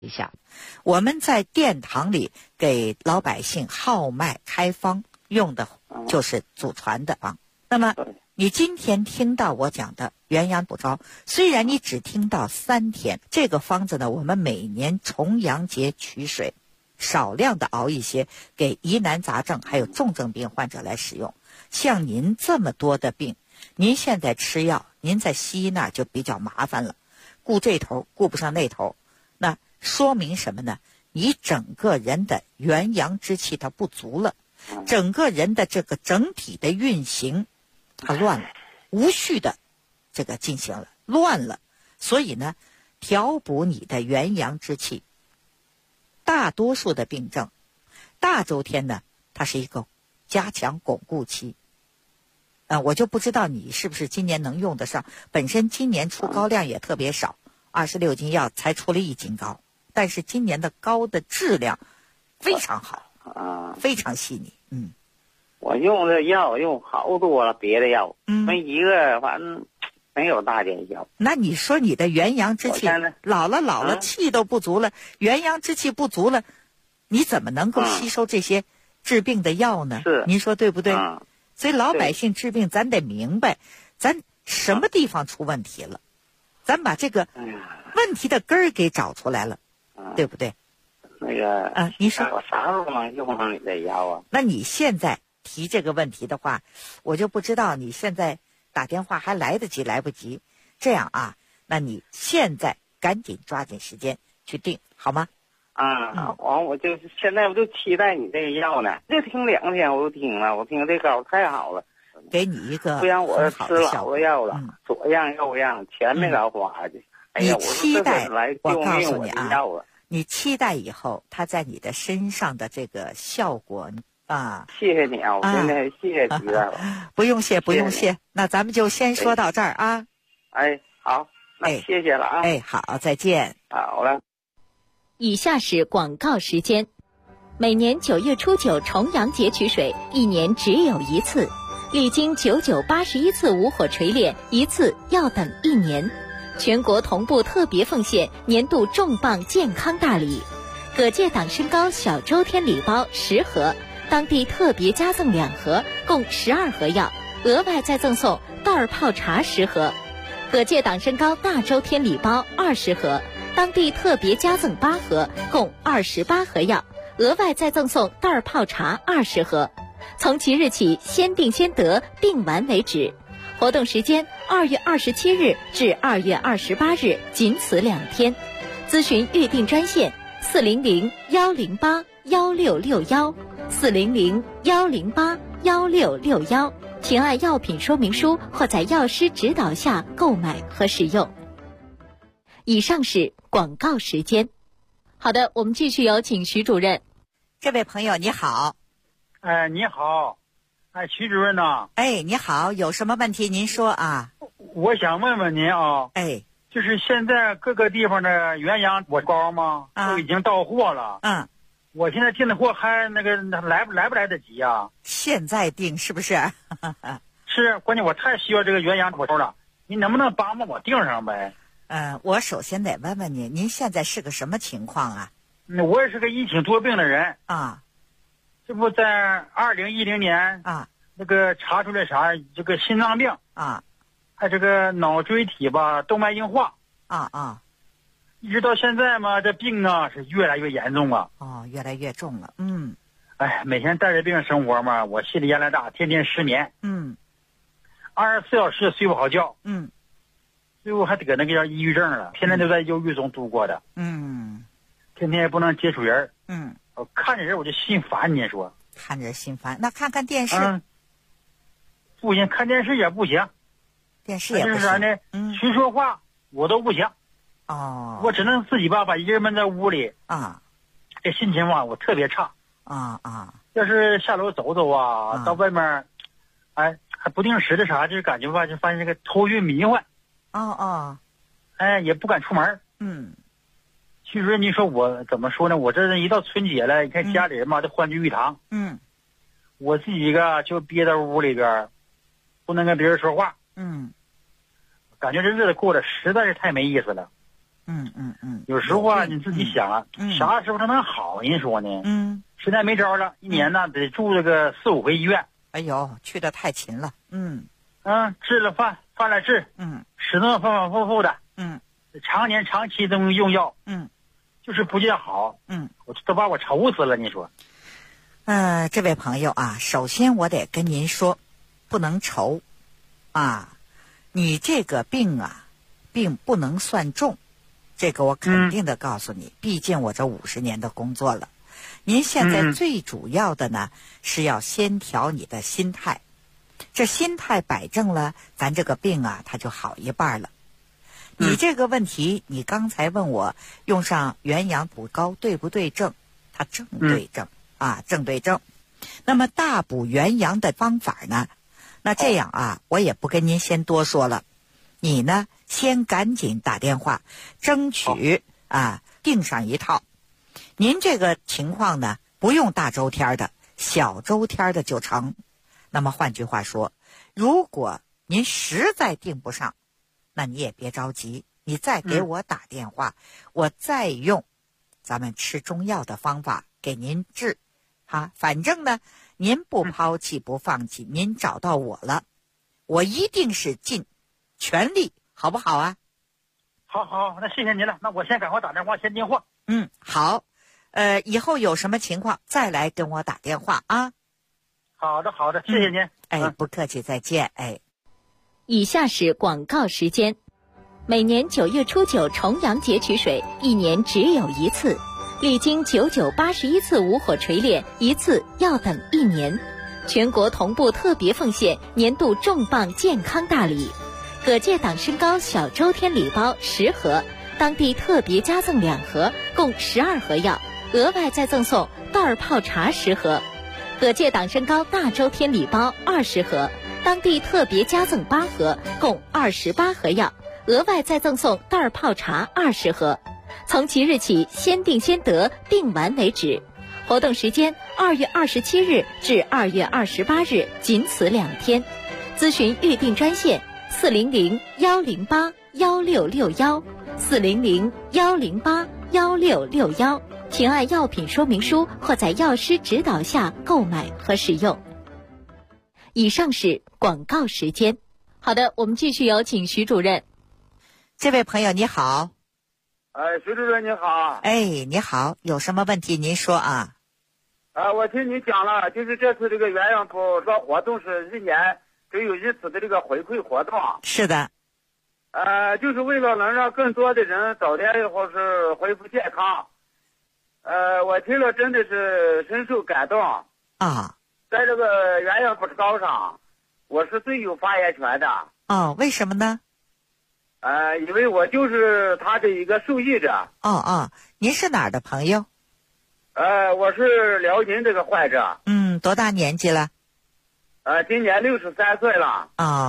一下，我们在殿堂里给老百姓号脉开方用的就是祖传的方。那么你今天听到我讲的元阳补招，虽然你只听到3天，这个方子呢，我们每年重阳节取水，少量的熬一些，给疑难杂症还有重症病患者来使用。像您这么多的病，您现在吃药，您在西医那儿就比较麻烦了，顾这头顾不上那头，那说明什么呢？你整个人的元阳之气它不足了，整个人的这个整体的运行它乱了，无序的这个进行了，乱了。所以呢，调补你的元阳之气，大多数的病症，大周天呢，它是一个加强巩固期。我就不知道你是不是今年能用得上。本身今年出膏量也特别少，26斤药才出了1斤膏，但是今年的膏的质量非常好，非常细腻。 我用的药用好多了，别的药，没一个反正没有大见效。 那你说你的元阳之气老了，气都不足了，元阳之气不足了，你怎么能够吸收这些治病的药呢？ 是， 您说对不对？所以老百姓治病，咱得明白，咱什么地方出问题了，咱把这个问题的根儿给找出来了，对不对？ 那个您说我啥时候能用上你的药啊？ 那你现在提这个问题的话，我就不知道你现在打电话还来得及来不及。这样啊，那你现在赶紧抓紧时间去订，好吗？ 我就是现在我就期待你这个药呢，就听2天我就听了，我听这膏太好了， 给你一个不让我吃老的药了，左样右样，钱没少花去。哎呀， 你期待我告诉你啊， 药你期待以后它在你的身上的这个效果啊！ 谢谢你啊，我真的谢谢你了。 不用谢，不用谢。那咱们就先说到这儿啊。 好，那谢谢了啊。 好，再见。 好了。 以下是广告时间。每年9月初9重阳节取水，1年只有1次，历经981次无火锤炼，1次要等1年。全国同步特别奉献年度重磅健康大礼：葛芥党参膏小周天礼包10盒，当地特别加赠2盒，共12盒药，额外再赠送袋儿泡茶10盒；葛芥党参膏大周天礼包20盒，当地特别加赠8盒，共28盒药，额外再赠送袋儿泡茶20盒。从即日起，先订先得，订完为止。活动时间2月27日至2月28日，仅此2天。咨询预订专线400-108-1661，400-108-1661，请按药品说明书或在药师指导下购买和使用。以上是广告时间。好的，我们继续有请徐主任。 这位朋友你好。 你好。徐主任呐。 你好，有什么问题您说啊？ 我想问问您啊。就是现在各个地方的元阳补膏嘛，都已经到货了。我现在订的货还来不来得及啊？ 现在订是不是？ 是，关键我太需要这个元阳补膏了，您能不能帮我订上呗？ 我首先得问问您现在是个什么情况啊？ 我也是个疫情多病的人啊。 这不在2010年啊， 那个查出来啥？这个心脏病啊， 还这个脑椎体吧动脉硬化啊， 一直到现在嘛，这病啊是越来越严重了。 越来越重了。 每天带着病生活嘛，我心理压力大，天天失眠。24小时睡不好觉。最后还得那个叫抑郁症了，天天都在忧郁中度过的。天天也不能接触人。我看着人我就心烦，您说？ 看着心烦，那看看电视？ 不行，看电视也不行。 电视也不行。 就是啥呢？谁说话我都不行。我只能自己把一个人闷在屋里。这心情吧，我特别差。要是下楼走走啊，到外面，还不定时的啥，就是感觉吧，就发现这个头晕迷幻。也不敢出门。其实你说我怎么说呢？我这一到春节了，你看家里人嘛都欢聚一堂。我自己就憋在屋里边，不能跟别人说话。感觉这日子过得实在是太没意思了。 有时候啊，你自己想啊，啥时候才能好？您说呢？实在没招了，一年呢得住这个4、5回医院。 哎呦，去的太勤了。 治了饭了治。使弄反反复复的。长期都用药。就是不见好。我都把我愁死了，你说。 这位朋友啊，首先我得跟您说，不能愁啊，你这个病啊，并不能算重，这个我肯定的告诉你，毕竟我这50年的工作了。您现在最主要的呢，是要先调你的心态，这心态摆正了，咱这个病啊，它就好一半了。你这个问题，你刚才问我用上元阳补膏对不对症，它正对症。正对症。那么大补元阳的方法呢？那这样啊，我也不跟您先多说了。你呢，先赶紧打电话，争取订上一套。您这个情况呢，不用大周天的，小周天的就成。那么换句话说，如果您实在订不上，那你也别着急，你再给我打电话，我再用咱们吃中药的方法给您治。反正呢，您不抛弃不放弃，您找到我了，我一定是尽全力，好不好啊？ 好，那谢谢您了。那我先赶快打电话先订货。 好，以后有什么情况再来跟我打电话啊。 好的，谢谢您。 不客气，再见。 以下是广告时间。每年9月初9重阳节取水，一年只有一次。历经9981次无火锤炼，一次要等1年。全国同步特别奉献年度重磅健康大礼：葛芥党参膏小周天礼包10盒，当地特别加赠2盒，共12盒药，额外再赠送袋儿泡茶10盒；葛芥党参膏大周天礼包20盒，当地特别加赠8盒，共28盒药，额外再赠送袋儿泡茶20盒。从即日起，先订先得，订完为止。活动时间2月27日至2月28日，仅此2天。咨询预订专线400-108-1661，400-108-1661，请按药品说明书或在药师指导下购买和使用。以上是广告时间。好的，我们继续有请徐主任。 这位朋友你好。 徐主任你好。 你好，有什么问题您说啊？ 我听你讲了，就是这次这个元阳补膏活动是1年只有1次的这个回馈活动。 是的。 就是为了能让更多的人早点以后是恢复健康。我听了真的是深受感动。在这个元阳补膏上，我是最有发言权的。 为什么呢？ 因为我就是他的一个受益者。 您是哪儿的朋友？ 我是辽宁这个患者。 多大年纪了？ 今年63岁了。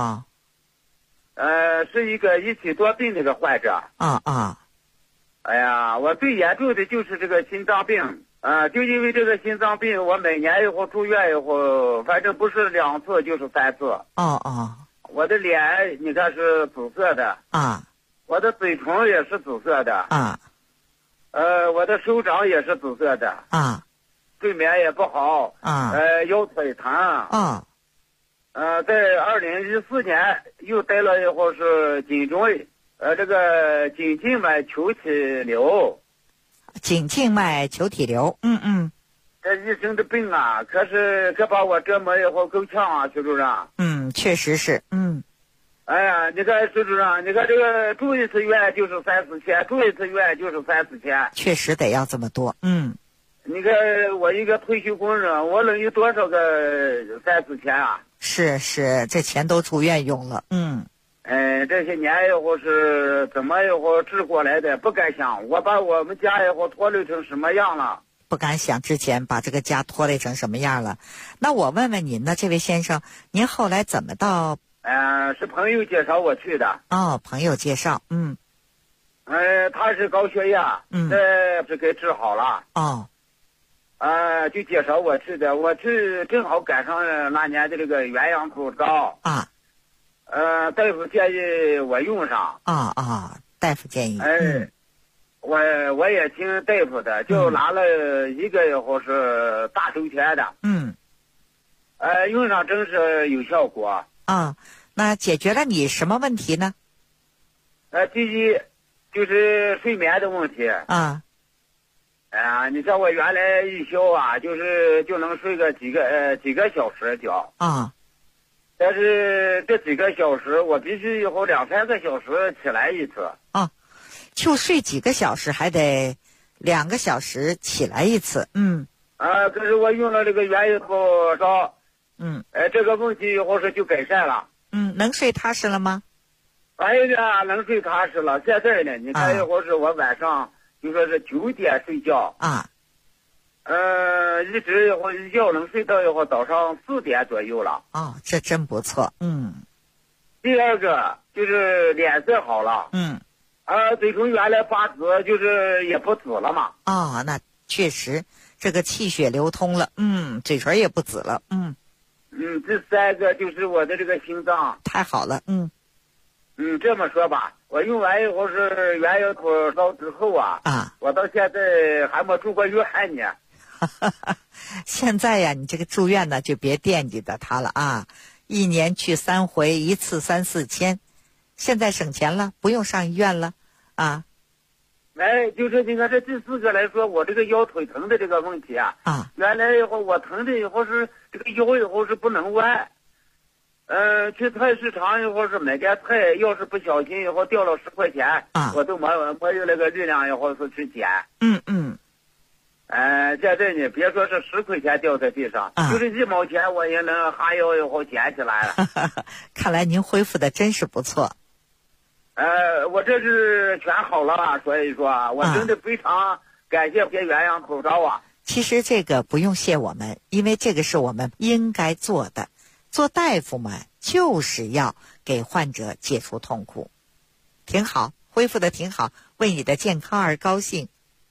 是一个一体多病这个患者。哎呀，我最严重的就是这个心脏病。就因为这个心脏病，我每年以后住院以后，反正不是2次就是3次。我的脸你看是紫色的。我的嘴唇也是紫色的。我的手掌也是紫色的。睡眠也不好。腰腿疼。在2014年又得了以后是颈椎，这个颈静脉球体瘤。 颈静脉球体瘤。 这一生的病啊，可把我折磨以后够呛啊，徐主任。 确实是。 哎呀，你看徐主任，你看这个住一次院就是3、4千，住一次院就是3、4千。 确实得要这么多。 你看我一个退休工人，我能有多少个3、4千啊？ 是，这钱都住院用了。 这些年以后是怎么以后治过来的，不敢想。我把我们家以后拖累成什么样了？ 不敢想之前把这个家拖累成什么样了。那我问问您呢，这位先生，您后来怎么到？ 是朋友介绍我去的。 朋友介绍。 他是高血压。是给治好了。就介绍我去的，我去正好赶上那年的这个元阳补膏。大夫建议我用上。 大夫建议。 我也听大夫的，就拿了一个以后是大周天的。用上真是有效果。 那解决了你什么问题呢？ 第一就是睡眠的问题。你像我原来一宿啊，就能睡个几个小时觉。但是这几个小时我必须以后2-3个小时起来一次。 就睡几个小时，还得2个小时起来一次。 可是我用了这个元婴头膏。这个问题以后是就改善了。 能睡踏实了吗？ 能睡踏实了。现在呢，你看一会儿是我晚上就说是9点睡觉。一直以后一觉能睡到以后早上4点左右了。 这真不错。 第二个就是脸色好了。嘴唇原来发紫，就是也不紫了嘛。 那确实这个气血流通了。嘴唇也不紫了。 第三个就是我的这个心脏。 太好了。 这么说吧，我用完以后是元婴头膏之后我到现在还没住过院呢。 现在呀，你这个住院呢就别惦记着它了1年去3回，一次3-4千，现在省钱了，不用上医院了就是你看这第4个来说，我这个腰腿疼的这个问题原来以后我疼的以后是这个腰以后是不能弯。去菜市场以后是买点菜，要是不小心以后掉了10块钱，我都没有那个力量以后是去捡。现在呢，别说是10块钱掉在地上，就是1毛钱我也能哈腰以后捡起来了。 看来您恢复的真是不错。 我这是全好了，所以说我真的非常感谢元婴口罩其实这个不用谢我们，因为这个是我们应该做的。做大夫们就是要给患者解除痛苦。挺好，恢复的挺好，为你的健康而高兴。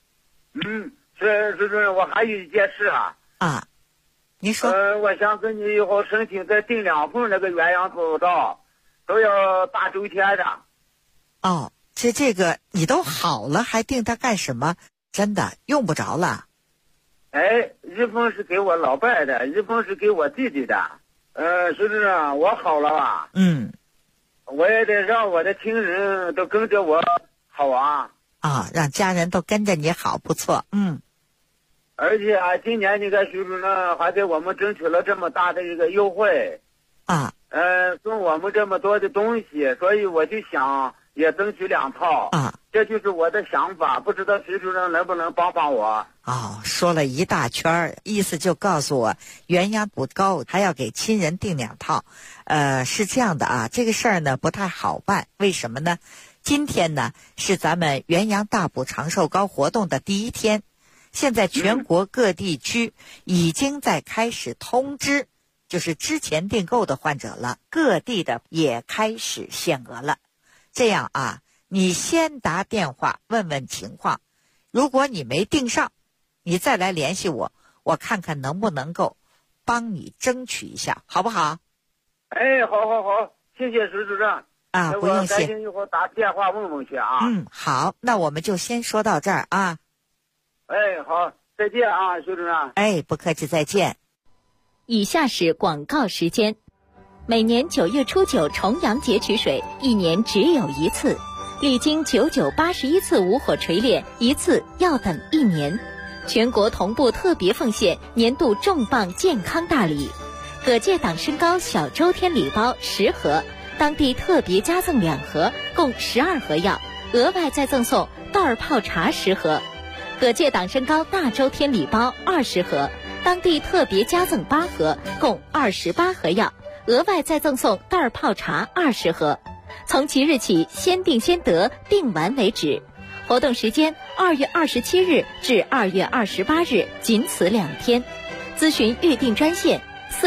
是，我还有一件事您说。 我想跟你以后申请再订2份那个元婴口罩，都要大周天的。 这个你都好了还订它干什么？真的用不着了。 一份是给我老伴的，一份是给我弟弟的。是不是我好了我也得让我的亲人都跟着我好让家人都跟着你好，不错。 而且今年那个徐主任还给我们争取了这么大的一个优惠送我们这么多的东西，所以我就想也争取2套这就是我的想法，不知道徐主任能不能帮帮我。 说了一大圈，意思就告诉我元婴补膏还要给亲人订2套。是这样的这个事儿呢不太好办。为什么呢？今天呢是咱们元婴大补长寿膏活动的第1天，现在全国各地区已经在开始通知就是之前订购的患者了，各地的也开始限额了。这样你先打电话问问情况，如果你没订上，你再来联系我，我看看能不能够帮你争取一下，好不好？ 好，谢谢徐主任不用谢。 我赶紧一会儿打电话问问去好，那我们就先说到这儿好，再见徐主任。 不客气，再见。 以下是广告时间。每年9月初9重阳节取水，1年只有1次，历经9981次无火锤炼，一次要等1年。全国同步特别奉献年度重磅健康大礼：葛界党参膏小周天礼包10盒，当地特别加赠2盒，共12盒药，额外再赠送袋儿泡茶10盒；葛界党参膏大周天礼包20盒，当地特别加赠8盒，共28盒药，额外再赠送袋儿泡茶20盒。从即日起先订先得，订完为止。活动时间2月27日至2月28日，仅此2天。咨询预订专线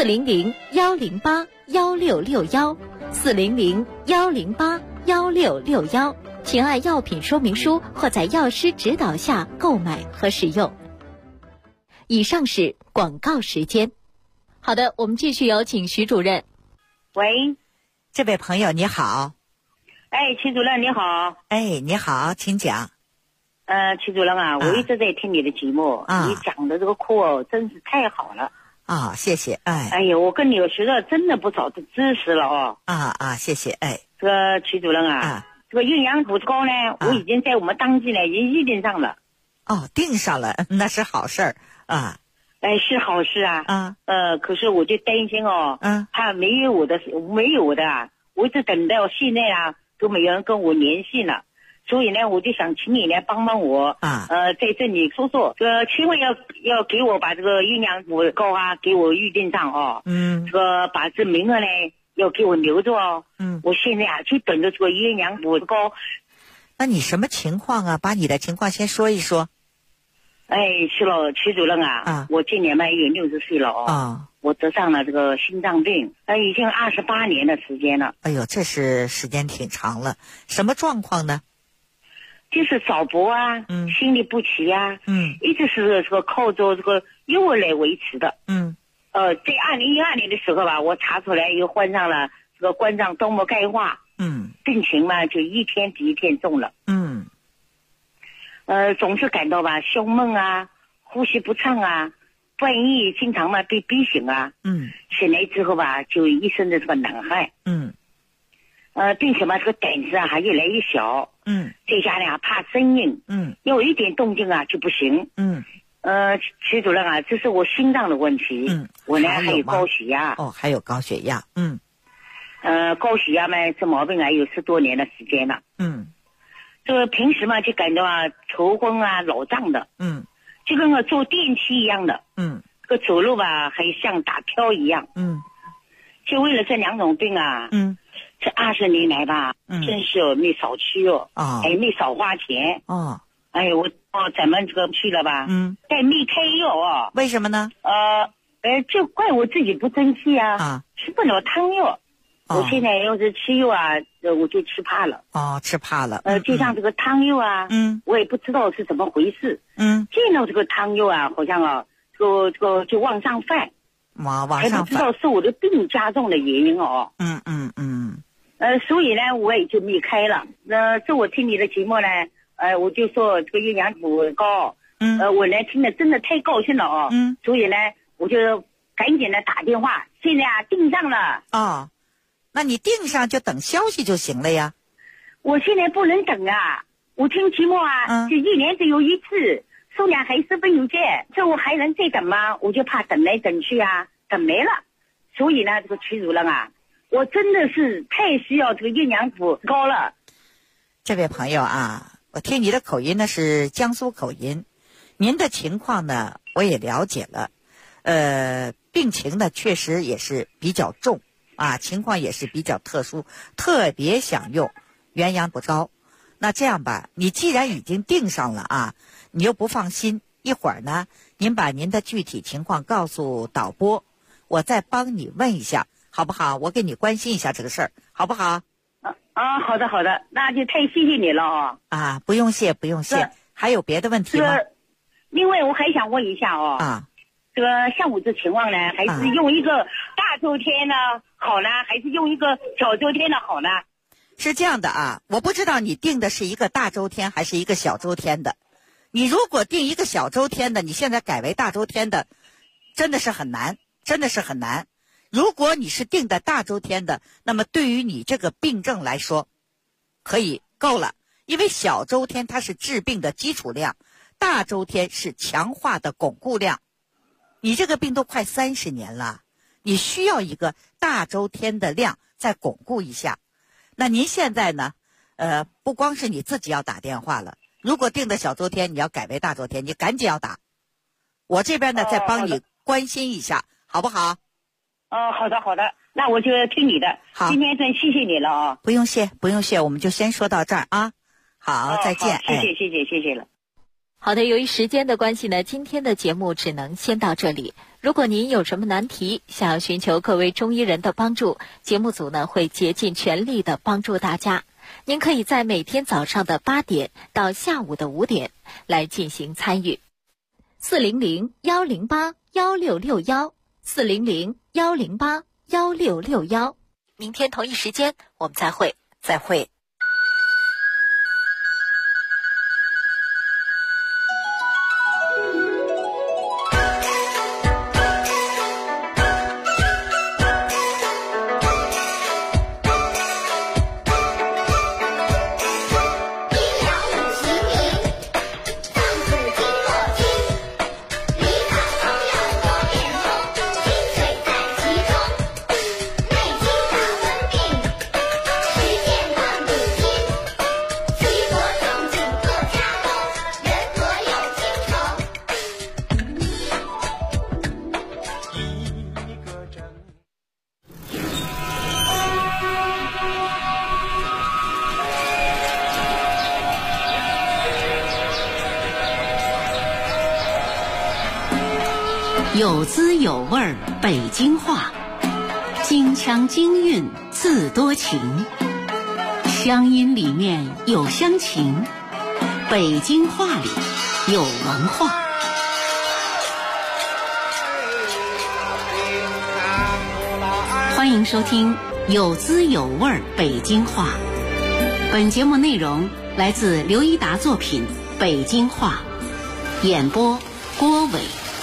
400-108-1661，400-108-1661，请按药品说明书或在药师指导下购买和使用。以上是广告时间。好的，我们继续有请徐主任。 喂， 这位朋友你好。 秦主任你好。 你好，请讲。 曲主任啊，我一直在听你的节目，你讲的这个课真是太好了。 谢谢。 哎呀，我跟你学了真的不少的知识了哦。 谢谢。 这个曲主任这个营养补膏呢，我已经在我们当地呢已经预定上了。 订上了，那是好事儿啊。 是好事啊。可是我就担心他没有我的，我一直等到现在都没有人跟我联系了。所以呢，我就想请你来帮帮我在这里说说，千万要给我把这个营养补膏给我预定上这个把这名额呢要给我留着我现在就等着这个营养补膏。 那你什么情况啊？把你的情况先说一说。 是了，曲主任我今年嘛也60岁了我得上了这个心脏病，已经28年的时间了。 哎呦，这是时间挺长了。什么状况呢？ 就是早搏心律不齐一直是这个靠着这个药来维持的。在2012年的时候吧，我查出来又患上了这个冠状动脉钙化。病情嘛就一天比一天重了。总是感到胸闷呼吸不畅半夜经常被逼醒醒来之后就一身的这个冷汗。并且这个胆子还越来越小。在家里怕声音。要有一点动静就不行。曲主任这是我心脏的问题。我呢还有高血压。 还有高血压。 高血压嘛，这毛病有10多年的时间了。这个平时嘛就感到头昏脑胀的。就跟坐电梯一样的。这个走路还像打飘一样。就为了这2种病这20年来真是没少去没少花钱。我咱们这个去了但没开药为什么呢？ 就怪我自己不争气吃不了汤药。我现在要是吃药我就吃怕了。 吃怕了。 就像这个汤药我也不知道是怎么回事。见到这个汤药好像这个就往上泛。 往上泛。 还不知道是我的病加重的原因所以呢我也就没开了。这我听你的节目呢我就说这个营养补膏我呢听了真的太高兴了所以呢我就赶紧的打电话，现在订上了。 那你订上就等消息就行了呀。 我现在不能等我听节目就1年只有一次，数量还十分有限，这我还能再等吗？我就怕等来等去等没了。所以呢这个曲主任我真的是太需要这个营养补膏了。 这位朋友我听你的口音呢是江苏口音，您的情况呢我也了解了。病情呢确实也是比较重情况也是比较特殊，特别想用元阳补膏。那这样吧，你既然已经订上了你又不放心，一会儿呢您把您的具体情况告诉导播，我再帮你问一下好不好？我给你关心一下这个事儿好不好？ 好的好的，那就太谢谢你了不用谢不用谢。还有别的问题吗？ 另外我还想问一下这个像我这情况呢，还是用一个大周天呢好呢，还是用一个小周天的好呢？ 是这样的我不知道你定的是一个大周天还是一个小周天的。你如果定一个小周天的，你现在改为大周天的，真的是很难。如果你是定的大周天的，那么对于你这个病症来说可以够了，因为小周天它是治病的基础量，大周天是强化的巩固量。你这个病都快30年了，你需要一个大周天的量再巩固一下。那您现在呢不光是你自己要打电话了，如果定的小周天你要改为大周天，你赶紧要打。我这边呢再帮你关心一下好不好？ 好的好的，那我就听你的。好，今天真谢谢你了不用谢不用谢，我们就先说到这儿好，再见。 谢谢了。 好的，由于时间的关系呢，今天的节目只能先到这里。如果您有什么难题，想要寻求各位中医人的帮助，节目组呢会竭尽全力的帮助大家。您可以在每天早上的8点到下午的5点来进行参与。400-108-1661，400-108-1661。明天同一时间我们再会。 有滋有味北京话，京腔京韵自多情，乡音里面有乡情，北京话里有文化。欢迎收听有滋有味北京话。本节目内容来自刘一达作品《北京话》，演播郭伟。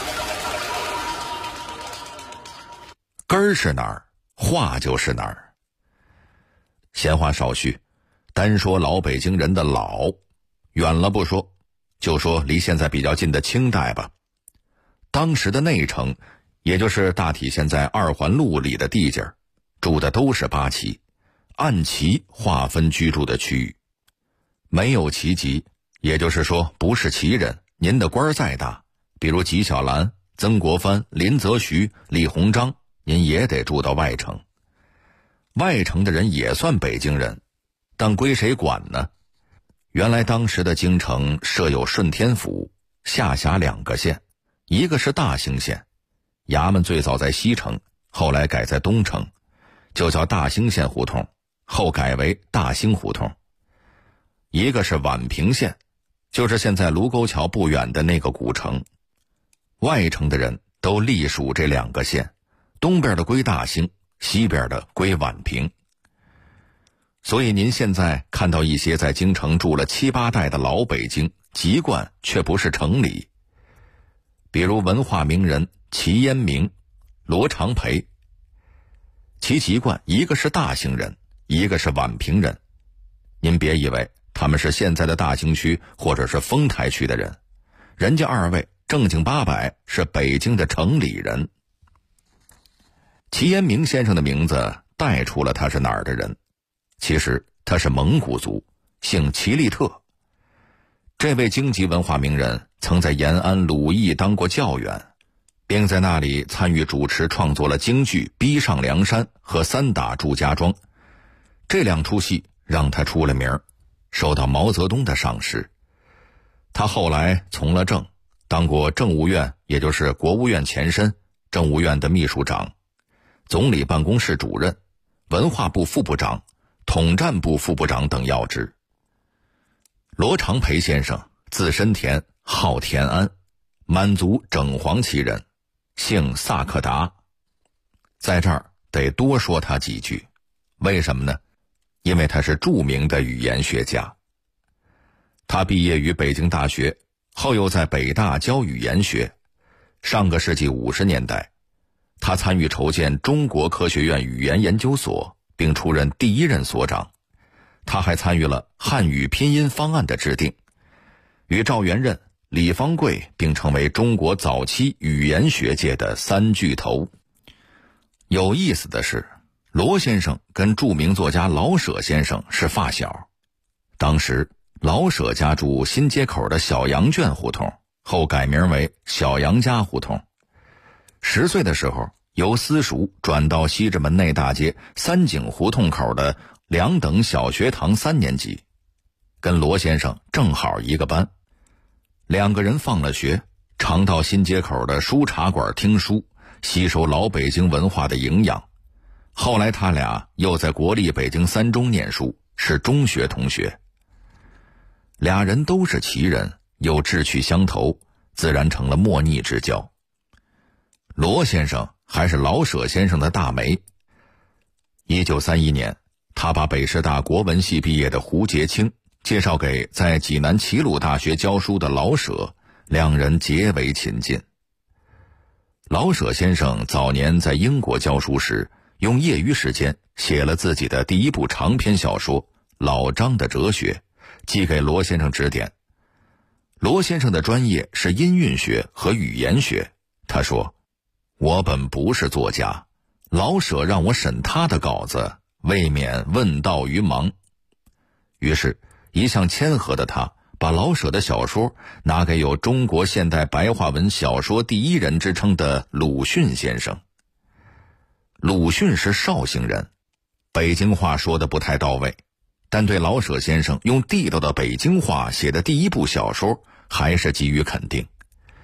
根儿是哪儿，话就是哪儿。闲话少叙，单说老北京人的老，远了不说，就说离现在比较近的清代吧。当时的内城，也就是大体现在二环路里的地界，住的都是八旗，按旗划分居住的区域。没有旗籍，也就是说不是旗人，您的官再大，比如纪晓岚、曾国藩、林则徐、李鸿章，您也得住到外城。外城的人也算北京人，但归谁管呢？原来当时的京城设有顺天府，下辖2个县，一个是大兴县，衙门最早在西城，后来改在东城，就叫大兴县胡同，后改为大兴胡同。一个是宛平县，就是现在卢沟桥不远的那个古城。外城的人都隶属这2个县，东边的归大兴，西边的归宛平。所以您现在看到一些在京城住了7、8代的老北京，籍贯却不是城里。比如文化名人齐烟明、罗长培，其籍贯一个是大兴人，一个是宛平人。您别以为他们是现在的大兴区或者是丰台区的人，人家2位正经八百是北京的城里人。齐烟明先生的名字带出了他是哪儿的人，其实他是蒙古族，姓齐利特。这位京籍文化名人曾在延安鲁艺当过教员，并在那里参与主持创作了京剧《逼上梁山》和《三打祝家庄》，这2出戏让他出了名，受到毛泽东的赏识。他后来从了政，当过政务院，也就是国务院前身，政务院的秘书长，总理办公室主任，文化部副部长，统战部副部长等要职。罗长培先生字申田，号田安，满族整黄旗人，姓萨克达。在这儿得多说他几句，为什么呢？因为他是著名的语言学家。他毕业于北京大学，后又在北大教语言学。上个世纪50年代，他参与筹建中国科学院语言研究所，并出任第1任所长。他还参与了汉语拼音方案的制定，与赵元任、李方贵并成为中国早期语言学界的3巨头。有意思的是，罗先生跟著名作家老舍先生是发小。当时老舍家住新街口的小羊圈胡同，后改名为小杨家胡同。10岁的时候，由私塾转到西直门内大街三井胡同口的2等小学堂3年级，跟罗先生正好一个班。2个人放了学，常到新街口的书茶馆听书，吸收老北京文化的营养。后来他俩又在国立北京3中念书，是中学同学。俩人都是旗人，又志趣相投，自然成了莫逆之交。罗先生还是老舍先生的大媒。1931年，他把北师大国文系毕业的胡洁清介绍给在济南齐鲁大学教书的老舍，2人结为亲近。老舍先生早年在英国教书时，用业余时间写了自己的第1部长篇小说《老张的哲学》，寄给罗先生指点。罗先生的专业是音韵学和语言学，他说：“我本不是作家，老舍让我审他的稿子，未免问道于盲。”于是一向谦和的他把老舍的小说拿给有中国现代白话文小说第1人之称的鲁迅先生。鲁迅是绍兴人，北京话说得不太到位，但对老舍先生用地道的北京话写的第1部小说还是给予肯定。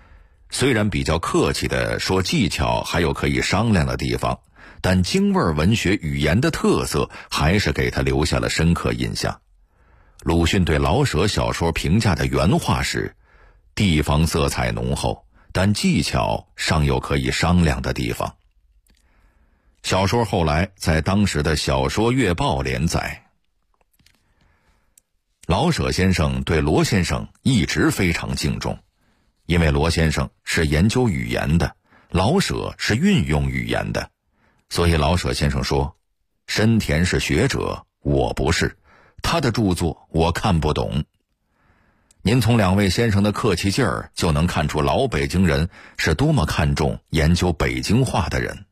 虽然比较客气地说技巧还有可以商量的地方，但京味文学语言的特色还是给他留下了深刻印象。鲁迅对老舍小说评价的原话是：地方色彩浓厚，但技巧尚有可以商量的地方。小说后来在当时的小说月报连载。老舍先生对罗先生一直非常敬重，因为罗先生是研究语言的，老舍是运用语言的，所以老舍先生说，深田是学者，我不是，他的著作我看不懂。您从两位先生的客气劲儿就能看出老北京人是多么看重研究北京话的人。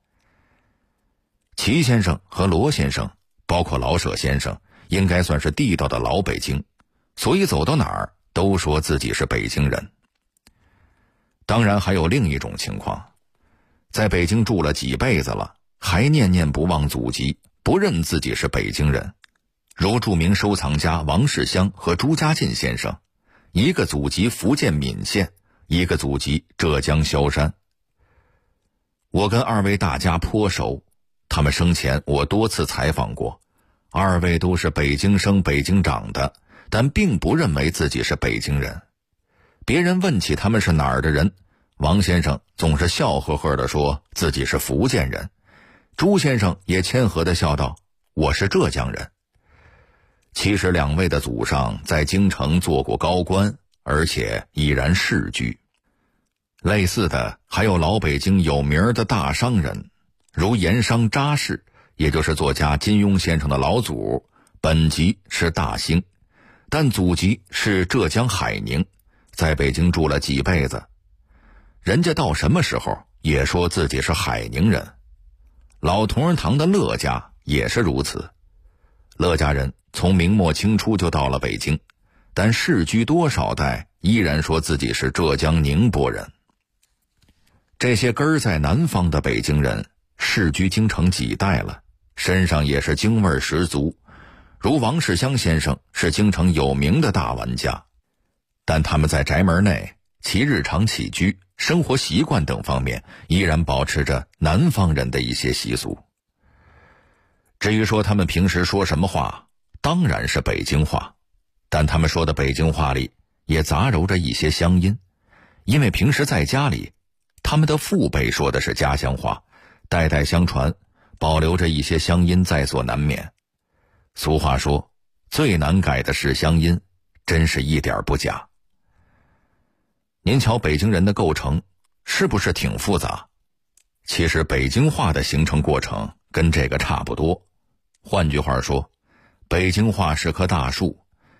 齐先生和罗先生，包括老舍先生，应该算是地道的老北京，所以走到哪儿都说自己是北京人。当然还有另一种情况，在北京住了几辈子了，还念念不忘祖籍，不认自己是北京人，如著名收藏家王世襄和朱家进先生，一个祖籍福建闽县，一个祖籍浙江萧山。我跟二位大家颇熟，他们生前我多次采访过，二位都是北京生北京长的，但并不认为自己是北京人。别人问起他们是哪儿的人，王先生总是笑呵呵地说自己是福建人，朱先生也谦和地笑道，我是浙江人。其实两位的祖上在京城做过高官，而且已然世居。类似的还有老北京有名的大商人，如盐商查氏，也就是作家金庸先生的老祖，本籍是大兴，但祖籍是浙江海宁，在北京住了几辈子。人家到什么时候也说自己是海宁人。老同仁堂的乐家也是如此，乐家人从明末清初就到了北京，但世居多少代依然说自己是浙江宁波人。这些根儿在南方的北京人世居京城几代了，身上也是京味十足，如王世襄先生是京城有名的大玩家，但他们在宅门内其日常起居、生活习惯等方面依然保持着南方人的一些习俗。至于说他们平时说什么话，当然是北京话，但他们说的北京话里也杂糅着一些乡音，因为平时在家里他们的父辈说的是家乡话，代代相传，保留着一些乡音在所难免。俗话说，最难改的是乡音，真是一点不假。您瞧北京人的构成是不是挺复杂？其实北京话的形成过程跟这个差不多。换句话说，北京话是棵大树，